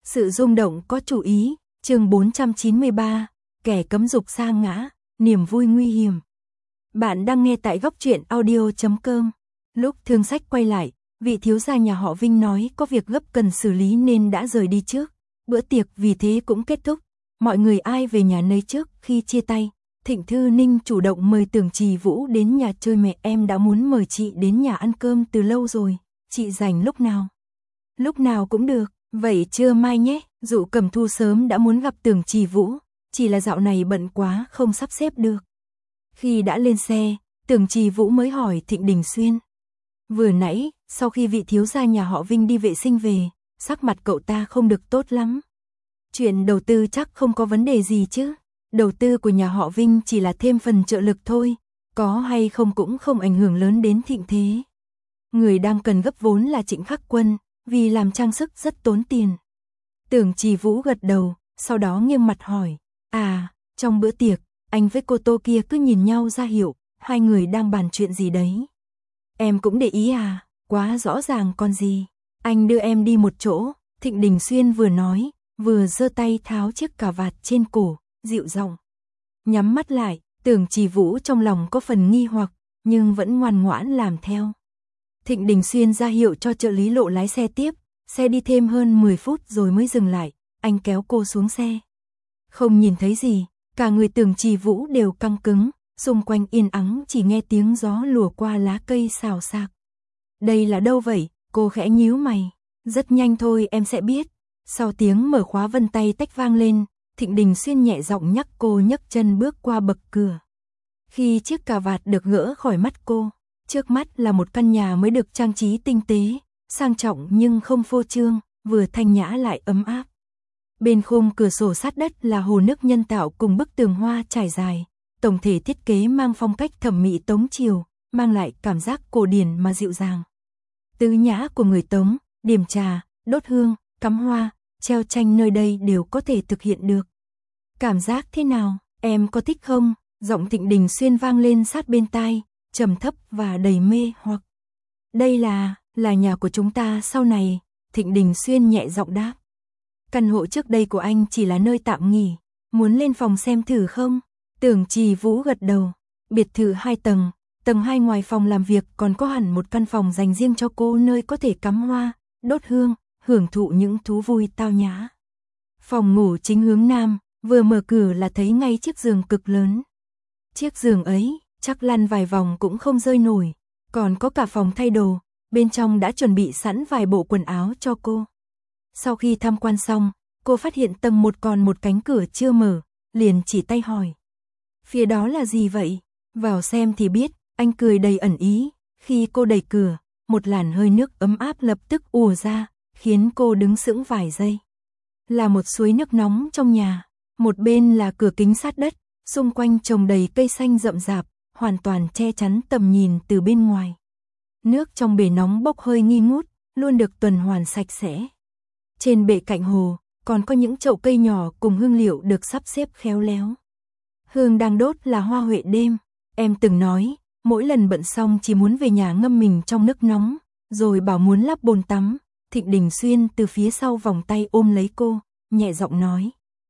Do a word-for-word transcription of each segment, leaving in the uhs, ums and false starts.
Sự rung động có chủ ý, chương bốn trăm chín mươi ba, kẻ cấm dục sa ngã, niềm vui nguy hiểm. Bạn đang nghe tại góc truyện audio chấm com. Lúc Thương Sách quay lại, vị thiếu gia nhà họ Vinh nói có việc gấp cần xử lý nên đã rời đi trước. Bữa tiệc vì thế cũng kết thúc. Mọi người ai về nhà nấy trước. Khi chia tay, Thịnh Thư Ninh chủ động mời Tưởng Trì Vũ đến nhà chơi. Mẹ em đã muốn mời chị đến nhà ăn cơm từ lâu rồi. Chị rảnh lúc nào? Lúc nào cũng được. Vậy trưa mai nhé. Dụ Cẩm Thu sớm đã muốn gặp Tưởng Trì Vũ, chỉ là dạo này bận quá không sắp xếp được. Khi đã lên xe, Tưởng Trì Vũ mới hỏi Thịnh Đình Xuyên. Vừa nãy, sau khi vị thiếu gia nhà họ Vinh đi vệ sinh về, sắc mặt cậu ta không được tốt lắm. Chuyện đầu tư chắc không có vấn đề gì chứ? Đầu tư của nhà họ Vinh chỉ là thêm phần trợ lực thôi, có hay không cũng không ảnh hưởng lớn đến thịnh thế. Người đang cần gấp vốn là Trịnh Khắc Quân, vì làm trang sức rất tốn tiền. Tưởng Trì Vũ gật đầu, sau đó nghiêm mặt hỏi, à, trong bữa tiệc, anh với cô Tô kia cứ nhìn nhau ra hiệu, hai người đang bàn chuyện gì đấy. Em cũng để ý à, quá rõ ràng còn gì. Anh đưa em đi một chỗ, Thịnh Đình Xuyên vừa nói, vừa giơ tay tháo chiếc cà vạt trên cổ, dịu giọng. Nhắm mắt lại, Tưởng Trì Vũ trong lòng có phần nghi hoặc, nhưng vẫn ngoan ngoãn làm theo. Thịnh Đình Xuyên ra hiệu cho trợ lý Lộ lái xe tiếp, xe đi thêm hơn mười phút rồi mới dừng lại, anh kéo cô xuống xe. Không nhìn thấy gì, cả người Tưởng Trì Vũ đều căng cứng, xung quanh yên ắng chỉ nghe tiếng gió lùa qua lá cây xào xạc. Đây là đâu vậy? Cô khẽ nhíu mày. Rất nhanh thôi em sẽ biết. Sau tiếng mở khóa vân tay tách vang lên, Thịnh Đình Xuyên nhẹ giọng nhắc cô nhấc chân bước qua bậc cửa. Khi chiếc cà vạt được gỡ khỏi mắt cô, trước mắt là một căn nhà mới được trang trí tinh tế, sang trọng nhưng không phô trương, vừa thanh nhã lại ấm áp. Bên khung cửa sổ sát đất là hồ nước nhân tạo cùng bức tường hoa trải dài, tổng thể thiết kế mang phong cách thẩm mỹ Tống Triều, mang lại cảm giác cổ điển mà dịu dàng. Tứ nhã của người Tống, điểm trà, đốt hương, cắm hoa, treo tranh nơi đây đều có thể thực hiện được. Cảm giác thế nào, em có thích không? Giọng Thịnh Đình Xuyên vang lên sát bên tai, trầm thấp và đầy mê hoặc. Đây là, là nhà của chúng ta sau này, Thịnh Đình Xuyên nhẹ giọng đáp. Căn hộ trước đây của anh chỉ là nơi tạm nghỉ, muốn lên phòng xem thử không? Tưởng Trì Vũ gật đầu. Biệt thự hai tầng, tầng hai ngoài phòng làm việc còn có hẳn một căn phòng dành riêng cho cô nơi có thể cắm hoa, đốt hương, hưởng thụ những thú vui tao nhã. Phòng ngủ chính hướng nam, vừa mở cửa là thấy ngay chiếc giường cực lớn. Chiếc giường ấy, chắc lăn vài vòng cũng không rơi nổi, còn có cả phòng thay đồ, bên trong đã chuẩn bị sẵn vài bộ quần áo cho cô. Sau khi tham quan xong, cô phát hiện tầng một còn một cánh cửa chưa mở, liền chỉ tay hỏi. Phía đó là gì vậy? Vào xem thì biết, anh cười đầy ẩn ý. Khi cô đẩy cửa, một làn hơi nước ấm áp lập tức ùa ra, khiến cô đứng sững vài giây. Là một suối nước nóng trong nhà, một bên là cửa kính sát đất, xung quanh trồng đầy cây xanh rậm rạp, hoàn toàn che chắn tầm nhìn từ bên ngoài. Nước trong bể nóng bốc hơi nghi ngút, luôn được tuần hoàn sạch sẽ. Trên bệ cạnh hồ, còn có những chậu cây nhỏ cùng hương liệu được sắp xếp khéo léo. Hương đang đốt là hoa huệ đêm. Em từng nói, mỗi lần bận xong chỉ muốn về nhà ngâm mình trong nước nóng, rồi bảo muốn lắp bồn tắm. Thịnh Đình Xuyên từ phía sau vòng tay ôm lấy cô, nhẹ giọng nói.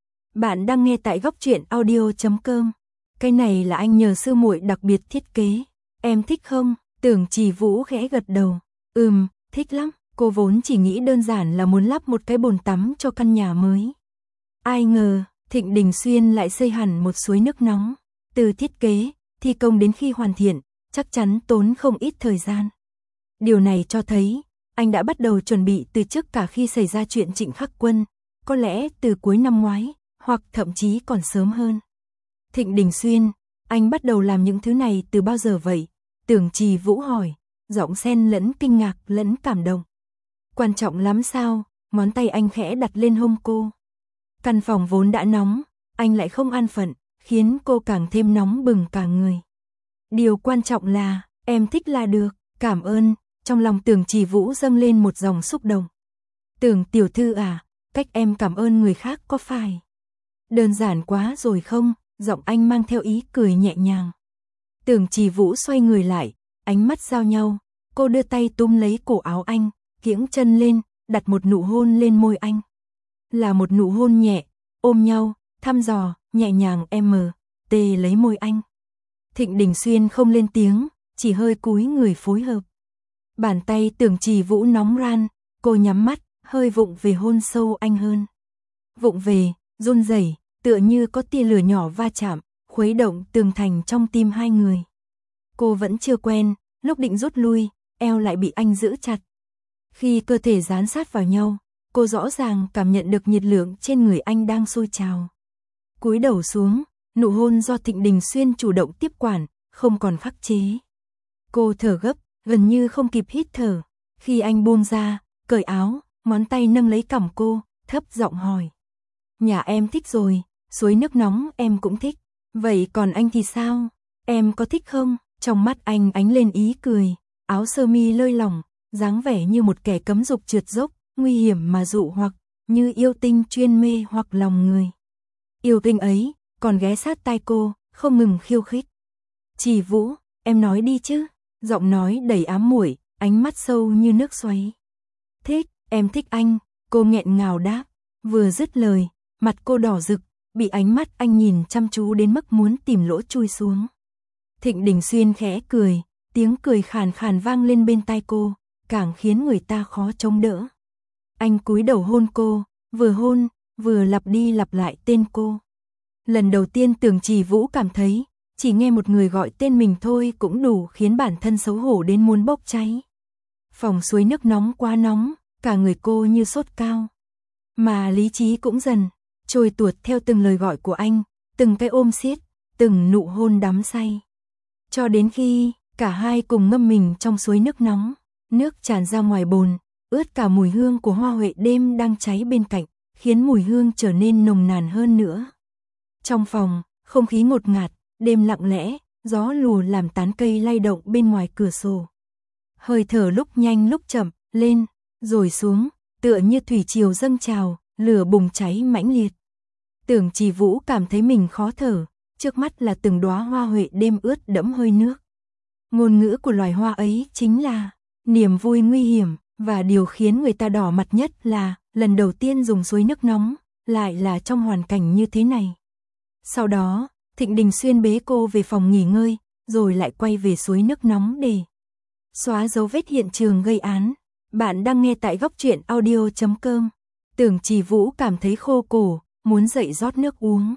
Bạn đang nghe tại góc truyện audio chấm com. Cái này là anh nhờ sư muội đặc biệt thiết kế. Em thích không? Tưởng Trì Vũ khẽ gật đầu. Ừm, thích lắm. Cô vốn chỉ nghĩ đơn giản là muốn lắp một cái bồn tắm cho căn nhà mới. Ai ngờ, Thịnh Đình Xuyên lại xây hẳn một suối nước nóng. Từ thiết kế, thi công đến khi hoàn thiện, chắc chắn tốn không ít thời gian. Điều này cho thấy, anh đã bắt đầu chuẩn bị từ trước cả khi xảy ra chuyện Trịnh Khắc Quân, có lẽ từ cuối năm ngoái, hoặc thậm chí còn sớm hơn. Thịnh Đình Xuyên, anh bắt đầu làm những thứ này từ bao giờ vậy? Tưởng Trì Vũ hỏi, giọng xen lẫn kinh ngạc lẫn cảm động. Quan trọng lắm sao? Ngón tay anh khẽ đặt lên hông cô. Căn phòng vốn đã nóng, anh lại không an phận, khiến cô càng thêm nóng bừng cả người. Điều quan trọng là, em thích là được, cảm ơn. Trong lòng Tưởng Trì Vũ dâng lên một dòng xúc động. Tưởng tiểu thư à, cách em cảm ơn người khác có phải đơn giản quá rồi không? Giọng anh mang theo ý cười nhẹ nhàng. Tưởng Trì Vũ xoay người lại, ánh mắt giao nhau, cô đưa tay túm lấy cổ áo anh, kiễng chân lên, đặt một nụ hôn lên môi anh. Là một nụ hôn nhẹ, ôm nhau, thăm dò, nhẹ nhàng em tê lấy môi anh. Thịnh Đình Xuyên không lên tiếng, chỉ hơi cúi người phối hợp. Bàn tay Tưởng Trì Vũ nóng ran, cô nhắm mắt, hơi vụng về hôn sâu anh hơn. Vụng về, run rẩy, tựa như có tia lửa nhỏ va chạm, khuấy động tường thành trong tim hai người. Cô vẫn chưa quen, lúc định rút lui, eo lại bị anh giữ chặt. Khi cơ thể dán sát vào nhau, cô rõ ràng cảm nhận được nhiệt lượng trên người anh đang sôi trào. Cúi đầu xuống, nụ hôn do Thịnh Đình Xuyên chủ động tiếp quản, không còn khắc chế. Cô thở gấp, gần như không kịp hít thở. Khi anh buông ra, cởi áo, ngón tay nâng lấy cằm cô, thấp giọng hỏi. Nhà em thích rồi, suối nước nóng em cũng thích. Vậy còn anh thì sao? Em có thích không? Trong mắt anh ánh lên ý cười, áo sơ mi lơi lỏng, dáng vẻ như một kẻ cấm dục trượt dốc, nguy hiểm mà dụ hoặc, như yêu tinh chuyên mê hoặc lòng người. Yêu tinh ấy, còn ghé sát tai cô, không ngừng khiêu khích. Trì Vũ, em nói đi chứ. Giọng nói đầy ám muội, ánh mắt sâu như nước xoáy. Thích, em thích anh, cô nghẹn ngào đáp. Vừa dứt lời, mặt cô đỏ rực, bị ánh mắt anh nhìn chăm chú đến mức muốn tìm lỗ chui xuống. Thịnh Đình Xuyên khẽ cười, tiếng cười khàn khàn vang lên bên tai cô, càng khiến người ta khó chống đỡ. Anh cúi đầu hôn cô, vừa hôn, vừa lặp đi lặp lại tên cô. Lần đầu tiên Tưởng Trì Vũ cảm thấy, chỉ nghe một người gọi tên mình thôi cũng đủ khiến bản thân xấu hổ đến muốn bốc cháy. Phòng suối nước nóng quá nóng, cả người cô như sốt cao. Mà lý trí cũng dần trôi tuột theo từng lời gọi của anh, từng cái ôm siết, từng nụ hôn đắm say. Cho đến khi cả hai cùng ngâm mình trong suối nước nóng, nước tràn ra ngoài bồn, ướt cả mùi hương của hoa huệ đêm đang cháy bên cạnh, khiến mùi hương trở nên nồng nàn hơn nữa. Trong phòng, không khí ngột ngạt, đêm lặng lẽ, gió lùa làm tán cây lay động bên ngoài cửa sổ. Hơi thở lúc nhanh lúc chậm, lên, rồi xuống, tựa như thủy triều dâng trào, lửa bùng cháy mãnh liệt. Tưởng Trì Vũ cảm thấy mình khó thở, trước mắt là từng đóa hoa huệ đêm ướt đẫm hơi nước. Ngôn ngữ của loài hoa ấy chính là niềm vui nguy hiểm, và điều khiến người ta đỏ mặt nhất là lần đầu tiên dùng suối nước nóng, lại là trong hoàn cảnh như thế này. Sau đó, Thịnh Đình Xuyên bế cô về phòng nghỉ ngơi, rồi lại quay về suối nước nóng để xóa dấu vết hiện trường gây án. Bạn đang nghe tại góc truyện audio chấm com. Tưởng Trì Vũ cảm thấy khô cổ, muốn dậy rót nước uống.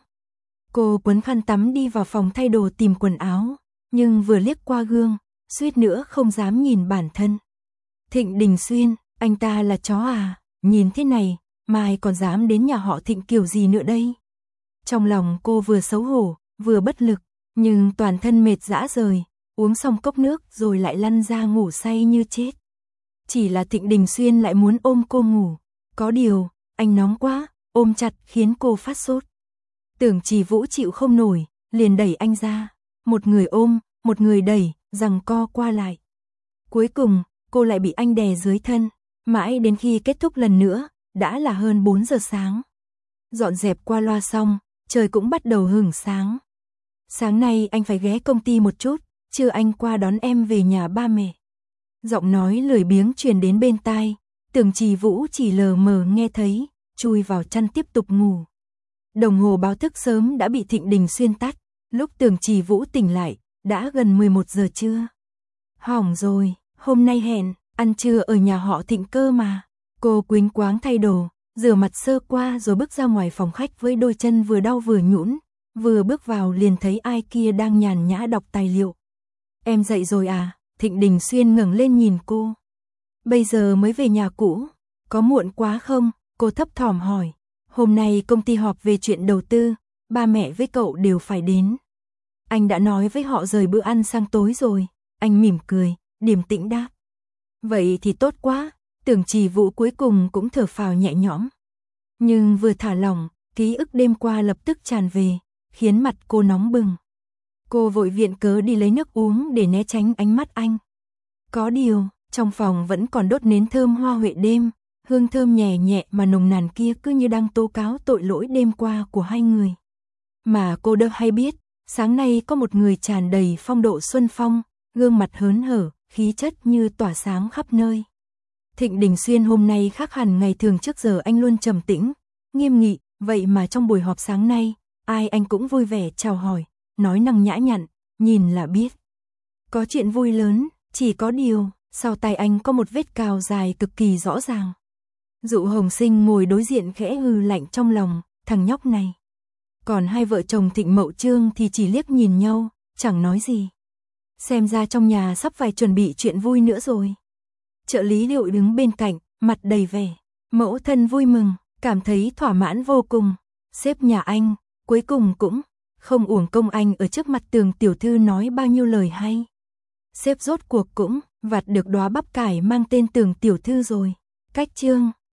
Cô quấn khăn tắm đi vào phòng thay đồ tìm quần áo, nhưng vừa liếc qua gương, suýt nữa không dám nhìn bản thân. Thịnh Đình Xuyên, anh ta là chó à, nhìn thế này, mai còn dám đến nhà họ Thịnh kiểu gì nữa đây? Trong lòng cô vừa xấu hổ, vừa bất lực, nhưng toàn thân mệt rã rời, uống xong cốc nước rồi lại lăn ra ngủ say như chết. Chỉ là Thịnh Đình Xuyên lại muốn ôm cô ngủ, có điều, anh nóng quá, ôm chặt khiến cô phát sốt. Tưởng Trì Vũ chịu không nổi, liền đẩy anh ra, một người ôm, một người đẩy, giằng co qua lại. Cuối cùng, cô lại bị anh đè dưới thân, mãi đến khi kết thúc lần nữa, đã là hơn bốn giờ sáng. Dọn dẹp qua loa xong, trời cũng bắt đầu hửng sáng. Sáng nay anh phải ghé công ty một chút, trưa anh qua đón em về nhà ba mẹ. Giọng nói lười biếng truyền đến bên tai, Tưởng Trì Vũ chỉ lờ mờ nghe thấy, chui vào chăn tiếp tục ngủ. Đồng hồ báo thức sớm đã bị Thịnh Đình Xuyên tắt, lúc Tưởng Trì Vũ tỉnh lại, đã gần mười một giờ trưa. Hỏng rồi, hôm nay hẹn, ăn trưa ở nhà họ Thịnh cơ mà. Cô quýnh quáng thay đồ, rửa mặt sơ qua rồi bước ra ngoài phòng khách với đôi chân vừa đau vừa nhũn, vừa bước vào liền thấy ai kia đang nhàn nhã đọc tài liệu. Em dậy rồi à? Thịnh Đình Xuyên ngẩng lên nhìn cô. Bây giờ mới về nhà cũ, có muộn quá không? Cô thấp thỏm hỏi. Hôm nay công ty họp về chuyện đầu tư, ba mẹ với cậu đều phải đến. Anh đã nói với họ rời bữa ăn sang tối rồi. Anh mỉm cười, điềm tĩnh đáp. Vậy thì tốt quá. Tưởng Trì Vũ cuối cùng cũng thở phào nhẹ nhõm. Nhưng vừa thả lỏng, ký ức đêm qua lập tức tràn về, khiến mặt cô nóng bừng. Cô vội viện cớ đi lấy nước uống để né tránh ánh mắt anh. Có điều, trong phòng vẫn còn đốt nến thơm hoa huệ đêm, hương thơm nhẹ nhẹ mà nồng nàn kia cứ như đang tố cáo tội lỗi đêm qua của hai người. Mà cô đâu hay biết, sáng nay có một người tràn đầy phong độ xuân phong, gương mặt hớn hở, khí chất như tỏa sáng khắp nơi. Thịnh Đình Xuyên hôm nay khác hẳn ngày thường, trước giờ anh luôn trầm tĩnh, nghiêm nghị, vậy mà trong buổi họp sáng nay, ai anh cũng vui vẻ chào hỏi, nói năng nhã nhặn, nhìn là biết. Có chuyện vui lớn, chỉ có điều, sau tay anh có một vết cào dài cực kỳ rõ ràng. Dụ Hồng Sinh ngồi đối diện khẽ hừ lạnh trong lòng, thằng nhóc này. Còn hai vợ chồng Thịnh Mậu Trương thì chỉ liếc nhìn nhau, chẳng nói gì. Xem ra trong nhà sắp phải chuẩn bị chuyện vui nữa rồi. Trợ lý Liệu đứng bên cạnh, mặt đầy vẻ. Mẫu thân vui mừng, cảm thấy thỏa mãn vô cùng. Sếp nhà anh, cuối cùng cũng không uổng công anh ở trước mặt Tường tiểu thư nói bao nhiêu lời hay. Sếp rốt cuộc cũng vặt được đóa bắp cải mang tên Tường tiểu thư rồi. Cách chương